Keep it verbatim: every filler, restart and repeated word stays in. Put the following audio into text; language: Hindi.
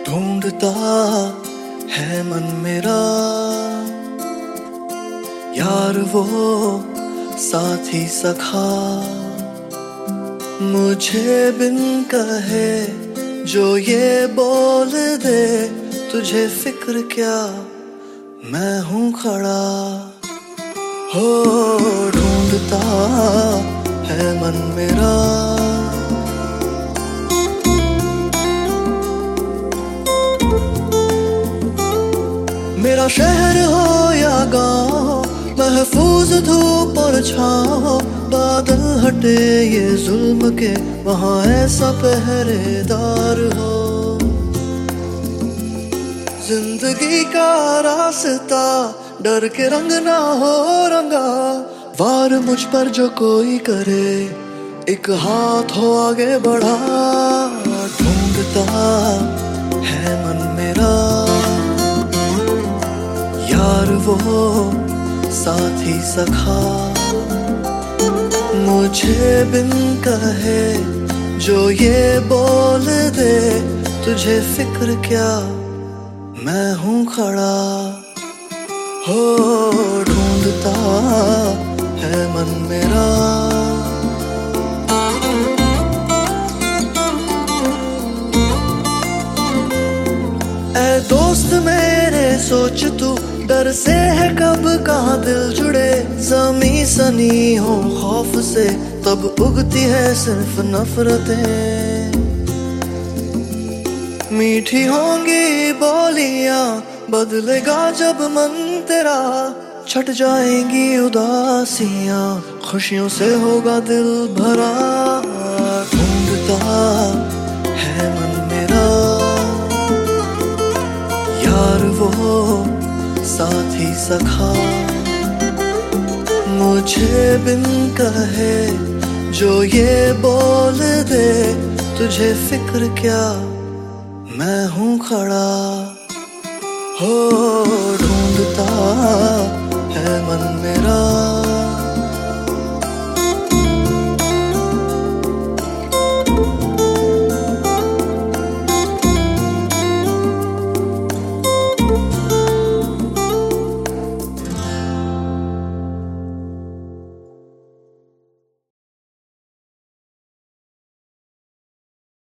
ढूंढता है मन मेरा यार वो साथी सखा, मुझे बिन कहे जो ये बोल दे, तुझे फिक्र क्या मैं हूँ खड़ा। हो ढूंढता है मन मेरा, मेरा शहर हो या गाँव, महफूज धूप और छाँव, बादल हटे ये जुल्म के, वहाँ ऐसा पहरेदार हो। जिंदगी का रास्ता डर के रंग ना हो रंगा, वार मुझ पर जो कोई करे, एक हाथ हो आगे बढ़ा। ढूंढता है मन मेरा यार वो साथी सखा, मुझे बिन कहे जो ये बोल दे, तुझे फिक्र क्या मैं हूँ खड़ा। हो ढूंढता है मन मेरा, ऐ दोस्त मेरे सोच तू, डर से है कब कहाँ दिल जुड़े, ज़मीं सनी हो खौफ से, तब उगती है सिर्फ नफरतें। मीठी होंगी बोलियां, बदलेगा जब मन तेरा, छट जाएंगी उदासियां, खुशियों से होगा दिल भरा। ढूंढता है मन मेरा यार वो साथी सखा, मुझे बिन कहे जो ये बोल दे, तुझे फिक्र क्या मैं हूँ खड़ा। हो ढूंढता है मन मेरा।